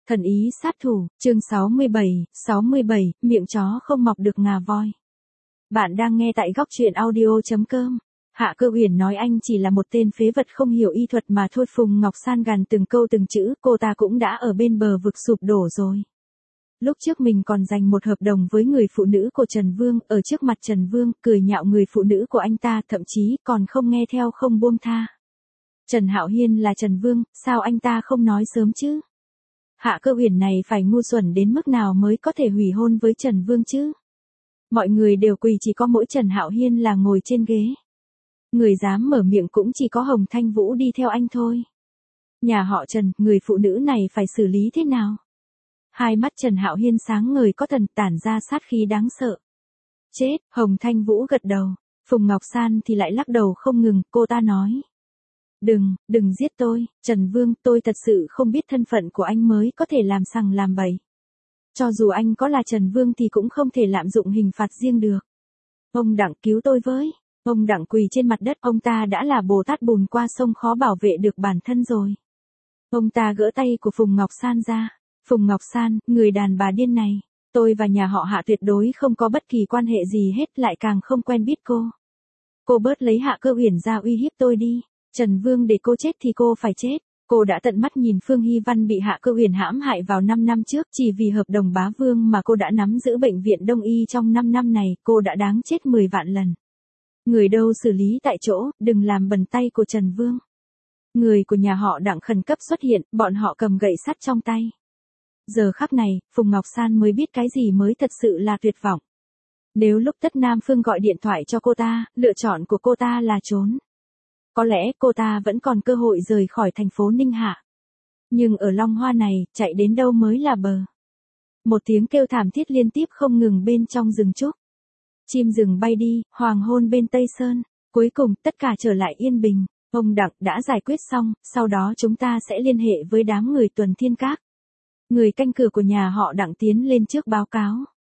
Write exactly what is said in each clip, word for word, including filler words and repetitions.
Thần ý sát thủ, chương sáu mươi bảy, sáu mươi bảy, miệng chó không mọc được ngà voi. Bạn đang nghe tại góc truyện audio chấm com. Hạ Cơ Huyền nói anh chỉ là một tên phế vật không hiểu y thuật mà thôi. Phùng Ngọc San gằn từng câu từng chữ, cô ta cũng đã ở bên bờ vực sụp đổ rồi. Lúc trước mình còn giành một hợp đồng với người phụ nữ của Trần Vương, ở trước mặt Trần Vương, cười nhạo người phụ nữ của anh ta, thậm chí còn không nghe theo không buông tha. Trần Hạo Hiên là Trần Vương, sao anh ta không nói sớm chứ? Hạ Cơ Huyền này phải ngu xuẩn đến mức nào mới có thể hủy hôn với Trần Vương chứ? Mọi người đều quỳ, chỉ có mỗi Trần Hạo Hiên là ngồi trên ghế. Người dám mở miệng cũng chỉ có Hồng Thanh Vũ đi theo anh thôi. Nhà họ Trần, người phụ nữ này phải xử lý thế nào? Hai mắt Trần Hạo Hiên sáng ngời có thần, tản ra sát khí đáng sợ. Chết, Hồng Thanh Vũ gật đầu. Phùng Ngọc San thì lại lắc đầu không ngừng, cô ta nói. Đừng, đừng giết tôi, Trần Vương, tôi thật sự không biết thân phận của anh mới có thể làm sằng làm bậy. Cho dù anh có là Trần Vương thì cũng không thể lạm dụng hình phạt riêng được. Ông Đặng cứu tôi với. Ông Đặng quỳ trên mặt đất, ông ta đã là Bồ Tát bùn qua sông khó bảo vệ được bản thân rồi. Ông ta gỡ tay của Phùng Ngọc San ra. Phùng Ngọc San, người đàn bà điên này, tôi và nhà họ Hạ tuyệt đối không có bất kỳ quan hệ gì hết, lại càng không quen biết cô. Cô bớt lấy Hạ Cơ Huyền ra uy hiếp tôi đi. Trần Vương để cô chết thì cô phải chết. Cô đã tận mắt nhìn Phương Hy Văn bị Hạ Cơ Huyền hãm hại vào năm năm trước, chỉ vì hợp đồng bá vương mà cô đã nắm giữ bệnh viện Đông Y trong năm năm này, cô đã đáng chết mười vạn lần. Người đâu xử lý tại chỗ, đừng làm bẩn tay của Trần Vương. Người của nhà họ Đặng khẩn cấp xuất hiện, bọn họ cầm gậy sắt trong tay. Giờ khắc này, Phùng Ngọc San mới biết cái gì mới thật sự là tuyệt vọng. Nếu lúc Tất Nam Phương gọi điện thoại cho cô ta, lựa chọn của cô ta là trốn. Có lẽ cô ta vẫn còn cơ hội rời khỏi thành phố Ninh Hạ. Nhưng ở Long Hoa này, chạy đến đâu mới là bờ. Một tiếng kêu thảm thiết liên tiếp không ngừng bên trong rừng trúc. Chim rừng bay đi, hoàng hôn bên Tây Sơn. Cuối cùng, tất cả trở lại yên bình. Ông Đặng đã giải quyết xong, sau đó chúng ta sẽ liên hệ với đám người Tuần Thiên Các. Người canh cửa của nhà họ Đặng tiến lên trước báo cáo.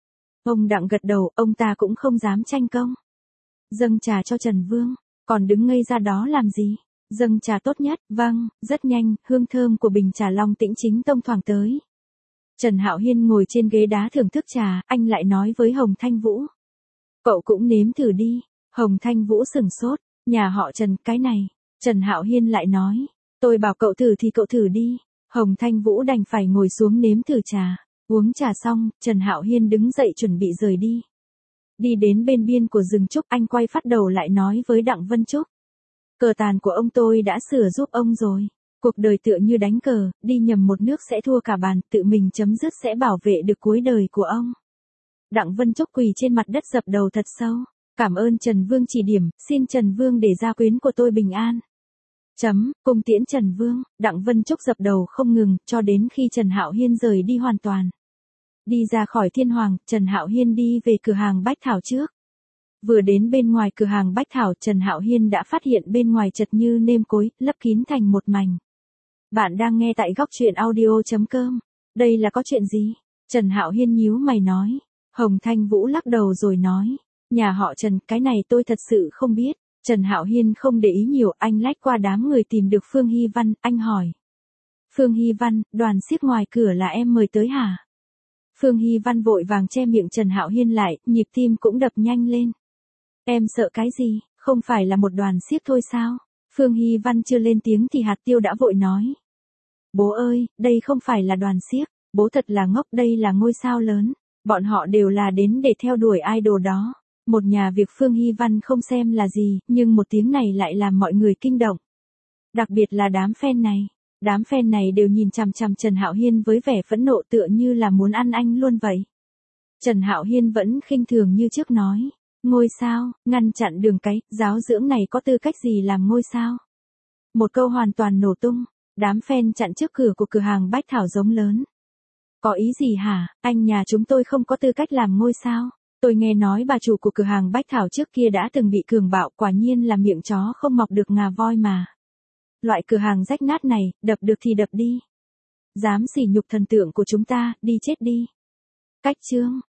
Ông Đặng gật đầu, ông ta cũng không dám tranh công. Dâng trà cho Trần Vương. Còn đứng ngây ra đó làm gì? Dâng trà tốt nhất, vâng, rất nhanh, hương thơm của bình trà Long Tĩnh Chính Tông thoảng tới. Trần Hạo Hiên ngồi trên ghế đá thưởng thức trà, anh lại nói với Hồng Thanh Vũ. Cậu cũng nếm thử đi. Hồng Thanh Vũ sửng sốt, nhà họ Trần, cái này. Trần Hạo Hiên lại nói, tôi bảo cậu thử thì cậu thử đi. Hồng Thanh Vũ đành phải ngồi xuống nếm thử trà. Uống trà xong, Trần Hạo Hiên đứng dậy chuẩn bị rời đi. Đi đến bên biên của rừng trúc, anh quay phát đầu lại nói với Đặng Vân Trúc. Cờ tàn của ông tôi đã sửa giúp ông rồi. Cuộc đời tựa như đánh cờ, đi nhầm một nước sẽ thua cả bàn, tự mình chấm dứt sẽ bảo vệ được cuối đời của ông. Đặng Vân Trúc quỳ trên mặt đất dập đầu thật sâu. Cảm ơn Trần Vương chỉ điểm, xin Trần Vương để gia quyến của tôi bình an. Chấm, cung tiễn Trần Vương, Đặng Vân Trúc dập đầu không ngừng, cho đến khi Trần Hạo Hiên rời đi hoàn toàn. Đi ra khỏi Thiên Hoàng, Trần Hạo Hiên đi về cửa hàng Bách Thảo trước. Vừa đến bên ngoài cửa hàng Bách Thảo, Trần Hạo Hiên đã phát hiện bên ngoài chật như nêm cối, lấp kín thành một mảnh. Bạn đang nghe tại góc truyện audio chấm com. Đây là có chuyện gì? Trần Hạo Hiên nhíu mày nói. Hồng Thanh Vũ lắc đầu rồi nói. Nhà họ Trần, cái này tôi thật sự không biết. Trần Hạo Hiên không để ý nhiều, anh lách qua đám người tìm được Phương Hy Văn, anh hỏi. Phương Hy Văn, đoàn xiếc ngoài cửa là em mời tới hả? Phương Hy Văn vội vàng che miệng Trần Hạo Hiên lại, nhịp tim cũng đập nhanh lên. Em sợ cái gì, không phải là một đoàn xiếc thôi sao? Phương Hy Văn chưa lên tiếng thì Hạt Tiêu đã vội nói. Bố ơi, đây không phải là đoàn xiếc, bố thật là ngốc, đây là ngôi sao lớn. Bọn họ đều là đến để theo đuổi idol đó. Một nhà việc Phương Hy Văn không xem là gì, nhưng một tiếng này lại làm mọi người kinh động. Đặc biệt là đám fan này. Đám fan này đều nhìn chằm chằm Trần Hạo Hiên với vẻ phẫn nộ tựa như là muốn ăn anh luôn vậy. Trần Hạo Hiên vẫn khinh thường như trước nói. Ngôi sao, ngăn chặn đường cái, giáo dưỡng này có tư cách gì làm ngôi sao? Một câu hoàn toàn nổ tung. Đám fan chặn trước cửa của cửa hàng Bách Thảo giống lớn. Có ý gì hả, anh nhà chúng tôi không có tư cách làm ngôi sao? Tôi nghe nói bà chủ của cửa hàng Bách Thảo trước kia đã từng bị cường bạo, quả nhiên là miệng chó không mọc được ngà voi mà. Loại cửa hàng rách nát này, đập được thì đập đi. Dám sỉ nhục thần tượng của chúng ta, đi chết đi. Cách chương,